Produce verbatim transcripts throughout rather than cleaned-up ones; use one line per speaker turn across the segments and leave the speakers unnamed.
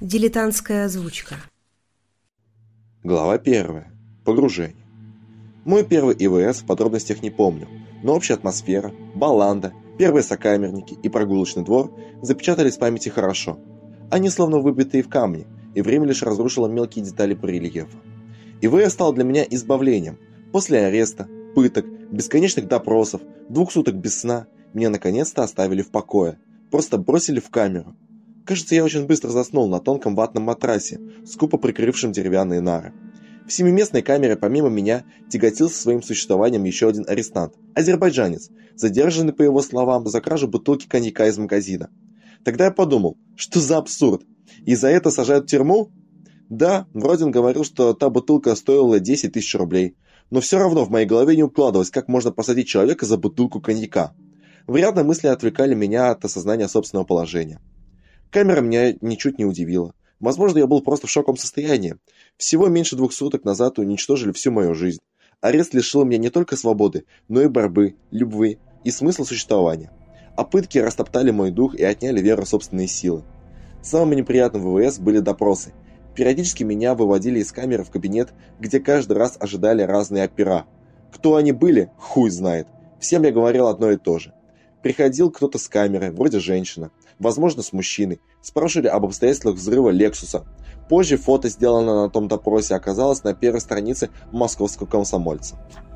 Дилетантская озвучка.
Глава первая. Погружение. Мой первый ИВС в подробностях не помню, но общая атмосфера, баланда, первые сокамерники и прогулочный двор запечатались в памяти хорошо. Они словно выбитые в камне, и время лишь разрушило мелкие детали барельефа. ИВС стал для меня избавлением. После ареста, пыток, бесконечных допросов, двух суток без сна, меня наконец-то оставили в покое, просто бросили в камеру. Кажется, я очень быстро заснул на тонком ватном матрасе, скупо прикрывшем деревянные нары. В семиместной камере помимо меня тяготился своим существованием еще один арестант, азербайджанец, задержанный, по его словам, за кражу бутылки коньяка из магазина. Тогда я подумал, что за абсурд? И за это сажают в тюрьму? Да, вроде он говорил, что та бутылка стоила десять тысяч рублей, но все равно в моей голове не укладывалось, как можно посадить человека за бутылку коньяка. Вероятно, мысли отвлекали меня от осознания собственного положения. Камера меня ничуть не удивила. Возможно, я был просто в шоковом состоянии. Всего меньше двух суток назад уничтожили всю мою жизнь. Арест лишил меня не только свободы, но и борьбы, любви и смысла существования. А пытки растоптали мой дух и отняли веру в собственные силы. Самым неприятным в ВВС были допросы. Периодически меня выводили из камеры в кабинет, где каждый раз ожидали разные опера. Кто они были, хуй знает. Всем я говорил одно и то же. Приходил кто-то с камеры, вроде женщина, возможно, с мужчиной, спрашивали об обстоятельствах взрыва Лексуса. Позже фото, сделанное на том допросе, оказалось на первой странице московского комсомольца.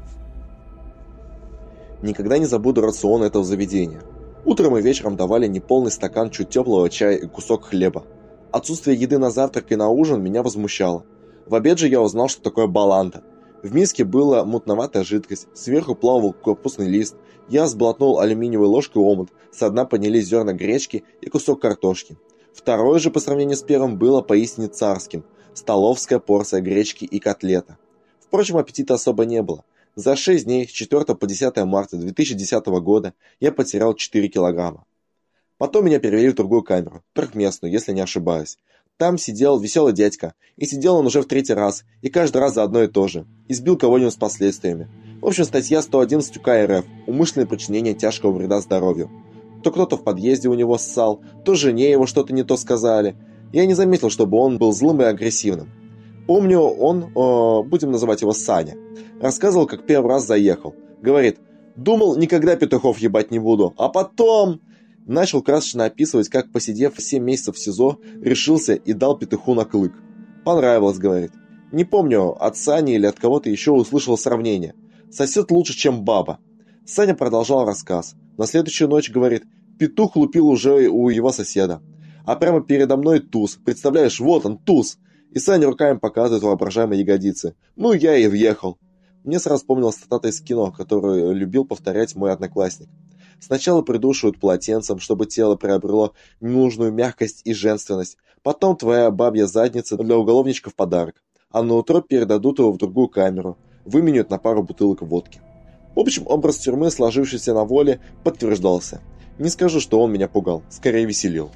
Никогда не забуду рацион этого заведения. Утром и вечером давали неполный стакан чуть теплого чая и кусок хлеба. Отсутствие еды на завтрак и на ужин меня возмущало. В обед же я узнал, что такое баланда. В миске была мутноватая жидкость, сверху плавал капустный лист. Я сглотнул алюминиевой ложкой омут, со дна поднялись зерна гречки и кусок картошки. Второе же по сравнению с первым было поистине царским – столовская порция гречки и котлета. Впрочем, аппетита особо не было. За шесть дней с четвёртого по десятое марта две тысячи десятого года я потерял четыре килограмма. Потом меня перевели в другую камеру, трехместную, если не ошибаюсь. Там сидел веселый дядька, и сидел он уже в третий раз, и каждый раз за одно и то же. Избил кого-нибудь с последствиями. В общем, статья сто одиннадцать УК РФ «Умышленное причинение тяжкого вреда здоровью». То кто-то в подъезде у него ссал, то жене его что-то не то сказали. Я не заметил, чтобы он был злым и агрессивным. Помню, он, э, будем называть его Саня, рассказывал, как первый раз заехал. Говорит, думал, никогда петухов ебать не буду, а потом... Начал красочно описывать, как, посидев семь месяцев в СИЗО, решился и дал петуху на клык. Понравилось, говорит. Не помню, от Сани или от кого-то еще услышал сравнение. Сосед лучше, чем баба. Саня продолжал рассказ. На следующую ночь, говорит, петух лупил уже у его соседа. А прямо передо мной туз. Представляешь, вот он, туз. И Саня руками показывает воображаемые ягодицы. Ну, я и въехал. Мне сразу вспомнилась цитата из кино, которую любил повторять мой одноклассник. Сначала придушивают полотенцем, чтобы тело приобрело нужную мягкость и женственность. Потом твоя бабья задница для уголовничка в подарок. А на утро передадут его в другую камеру. Выменяют на пару бутылок водки. В общем, образ тюрьмы, сложившийся на воле, подтверждался. Не скажу, что он меня пугал. Скорее веселил.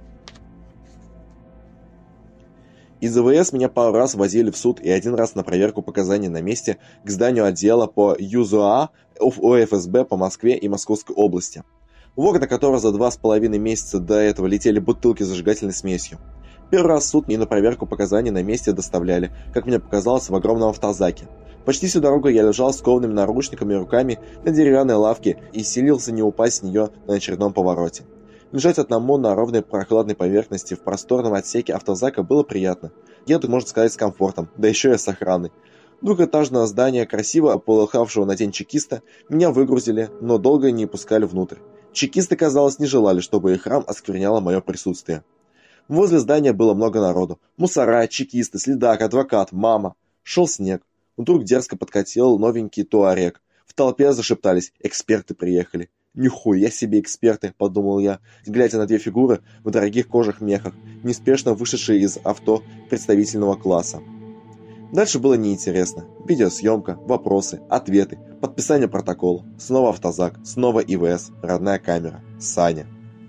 Из ИВС меня пару раз возили в суд и один раз на проверку показаний на месте к зданию отдела по ЮЗОА ОФСБ по Москве и Московской области, в окна которого за два с половиной месяца до этого летели бутылки с зажигательной смесью. Первый раз в суд мне на проверку показаний на месте доставляли, как мне показалось, в огромном автозаке. Почти всю дорогу я лежал с коваными наручниками руками на деревянной лавке и силился не упасть с нее на очередном повороте. Лежать одному на ровной прохладной поверхности в просторном отсеке автозака было приятно. Еду, можно сказать, с комфортом, да еще и с охраной. Двухэтажное здание, красиво полыхавшего на день чекиста, меня выгрузили, но долго не пускали внутрь. Чекисты, казалось, не желали, чтобы их храм оскверняло мое присутствие. Возле здания было много народу. Мусора, чекисты, следак, адвокат, мама. Шел снег. Вдруг дерзко подкатил новенький туарек. В толпе зашептались «эксперты приехали». «Нихуя себе эксперты», — подумал я, глядя на две фигуры в дорогих кожах мехах, неспешно вышедшие из авто представительного класса. Дальше было неинтересно. Видеосъемка, вопросы, ответы, подписание протокола, снова автозак, снова ИВС, родная камера, Саня.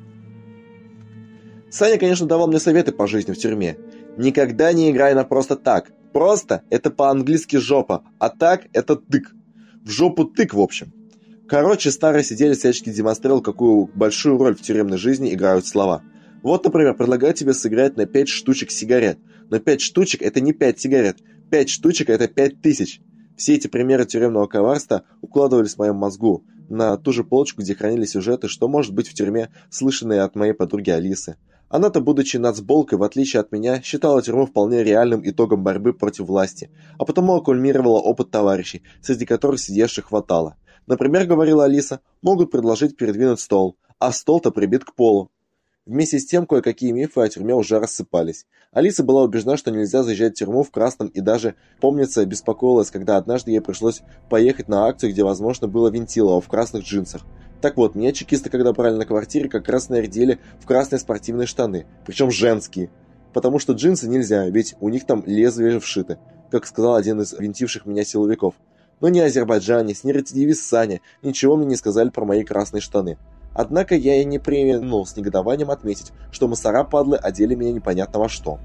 Саня, конечно, давал мне советы по жизни в тюрьме. Никогда не играй на просто так. Просто — это по-английски жопа, а так — это тык. В жопу тык, в общем. Короче, старый сиделец всячески демонстрировал, какую большую роль в тюремной жизни играют слова. Вот, например, предлагаю тебе сыграть на пять штучек сигарет. Но пять штучек – это не пять сигарет. пять штучек – это пять тысяч. Все эти примеры тюремного коварства укладывались в моем мозгу на ту же полочку, где хранили сюжеты, что может быть в тюрьме, слышанные от моей подруги Алисы. Она-то, будучи нацболкой, в отличие от меня, считала тюрьму вполне реальным итогом борьбы против власти, а потому аккумулировала опыт товарищей, среди которых сидящих хватало. Например, говорила Алиса, могут предложить передвинуть стол, а стол-то прибит к полу. Вместе с тем, кое-какие мифы о тюрьме уже рассыпались. Алиса была убеждена, что нельзя заезжать в тюрьму в красном, и даже, помнится, беспокоилась, когда однажды ей пришлось поехать на акцию, где, возможно, было Вентилово в красных джинсах. Так вот, меня чекисты, когда брали на квартире, как раз нарядили в красные спортивные штаны, причем женские. Потому что джинсы нельзя, ведь у них там лезвия вшиты, как сказал один из винтивших меня силовиков. Но ни азербайджанец, ни рецидивист Саня ничего мне не сказали про мои красные штаны. Однако я и не преминул с негодованием отметить, что мусора-падлы одели меня непонятно во что.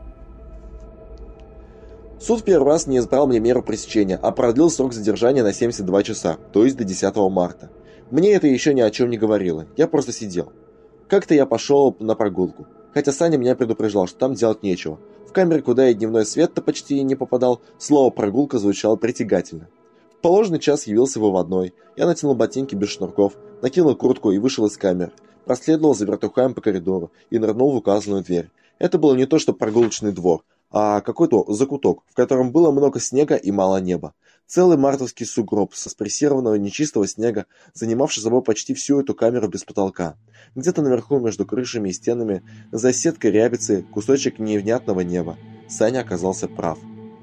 Суд в первый раз не избрал мне меру пресечения, а продлил срок задержания на семьдесят два часа, то есть до десятого марта. Мне это еще ни о чем не говорило, я просто сидел. Как-то я пошел на прогулку, хотя Саня меня предупреждал, что там делать нечего. В камере, куда и дневной свет-то почти не попадал, слово «прогулка» звучало притягательно. В положенный час явился выводной. Я натянул ботинки без шнурков, накинул куртку и вышел из камеры. Проследовал за вертухаем по коридору и нырнул в указанную дверь. Это было не то что прогулочный двор, а какой-то закуток, в котором было много снега и мало неба. Целый мартовский сугроб со спрессированного нечистого снега, занимавший собой почти всю эту камеру без потолка. Где-то наверху между крышами и стенами, за сеткой рябицы, кусочек невнятного неба. Саня оказался прав.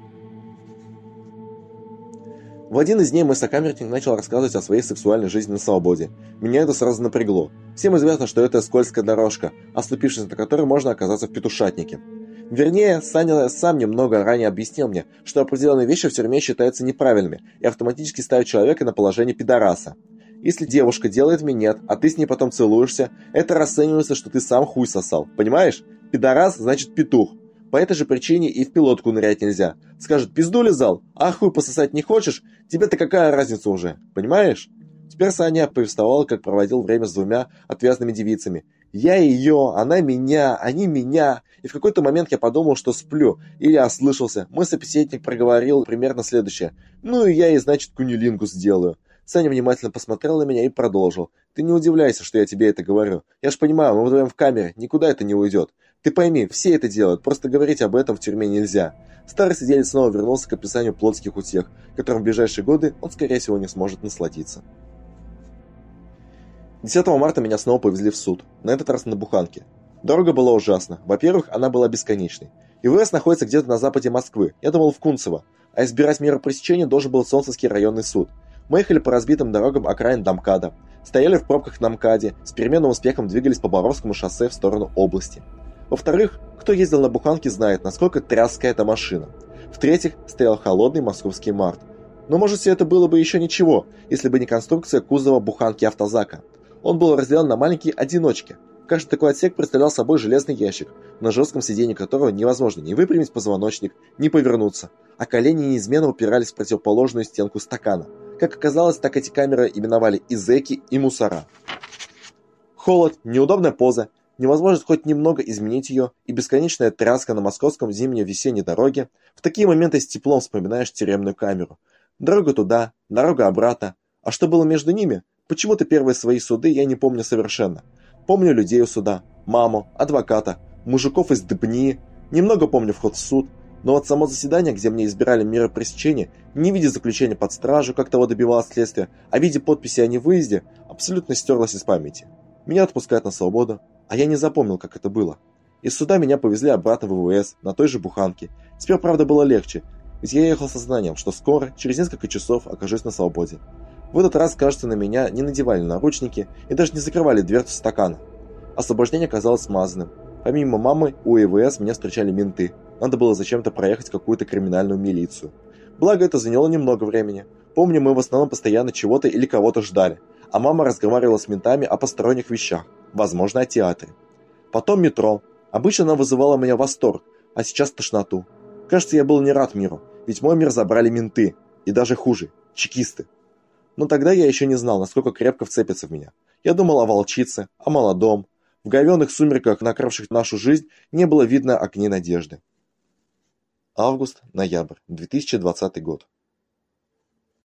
В один из дней мой сокамерник начал рассказывать о своей сексуальной жизни на свободе. Меня это сразу напрягло. Всем известно, что это скользкая дорожка, оступившись на которой можно оказаться в петушатнике. Вернее, Саня сам немного ранее объяснил мне, что определенные вещи в тюрьме считаются неправильными и автоматически ставят человека на положение пидораса. Если девушка делает минет, а ты с ней потом целуешься, это расценивается, что ты сам хуй сосал. Понимаешь? Пидорас значит петух. По этой же причине и в пилотку нырять нельзя. Скажет, пизду лизал, а хуй пососать не хочешь? Тебе-то какая разница уже? Понимаешь? Теперь Саня повествовал, как проводил время с двумя отвязными девицами. Я ее, она меня, они меня. И в какой-то момент я подумал, что сплю. Или ослышался. Мой собеседник проговорил примерно следующее. Ну и я ей, значит, кунилингус сделаю. Саня внимательно посмотрел на меня и продолжил. Ты не удивляйся, что я тебе это говорю. Я ж понимаю, мы вдвоем в камере, никуда это не уйдет. Ты пойми, все это делают, просто говорить об этом в тюрьме нельзя. Старый сиделец снова вернулся к описанию плотских утех, которым в ближайшие годы он, скорее всего, не сможет насладиться. десятого марта меня снова повезли в суд, на этот раз на буханке. Дорога была ужасна. Во-первых, она была бесконечной. ИВС находится где-то на западе Москвы, я думал в Кунцево, а избирать меру пресечения должен был Солнцевский районный суд. Мы ехали по разбитым дорогам окраин Домкада, стояли в пробках на МКАДе, с переменным успехом двигались по Боровскому шоссе в сторону области. Во-вторых, кто ездил на буханке, знает, насколько тряская эта машина. В-третьих, стоял холодный московский март. Но может все это было бы еще ничего, если бы не конструкция кузова буханки автозака. Он был разделен на маленькие одиночки. Каждый такой отсек представлял собой железный ящик, на жестком сиденье которого невозможно ни выпрямить позвоночник, ни повернуться, а колени неизменно упирались в противоположную стенку стакана. Как оказалось, так эти камеры именовали и зэки, и мусора. Холод, неудобная поза, невозможность хоть немного изменить ее и бесконечная тряска на московском зимне-весенней дороге. В такие моменты с теплом вспоминаешь тюремную камеру. Дорога туда, дорога обратно. А что было между ними? Почему-то первые свои суды я не помню совершенно. Помню людей у суда, маму, адвоката, мужиков из Дбни. Немного помню вход в суд. Но вот само заседание, где мне избирали меры пресечения, не в виде заключения под стражу, как того добивалось следствие, а в виде подписи о невыезде, абсолютно стерлось из памяти. Меня отпускают на свободу, а я не запомнил, как это было. Из суда меня повезли обратно в ВВС, на той же буханке. Теперь, правда, было легче, ведь я ехал со знанием, что скоро, через несколько часов, окажусь на свободе. В этот раз, кажется, на меня не надевали наручники и даже не закрывали дверцу стакана. Освобождение оказалось смазанным. Помимо мамы, у ИВС меня встречали менты. Надо было зачем-то проехать какую-то криминальную милицию. Благо, это заняло немного времени. Помню, мы в основном постоянно чего-то или кого-то ждали, а мама разговаривала с ментами о посторонних вещах, возможно, о театре. Потом метро. Обычно она вызывала у меня восторг, а сейчас тошноту. Кажется, я был не рад миру, ведь мой мир забрали менты, и даже хуже, чекисты. Но тогда я еще не знал, насколько крепко вцепятся в меня. Я думал о волчице, о молодом. В говёных сумерках, накрывших нашу жизнь, не было видно огней надежды. Август-ноябрь две тысячи двадцатый год.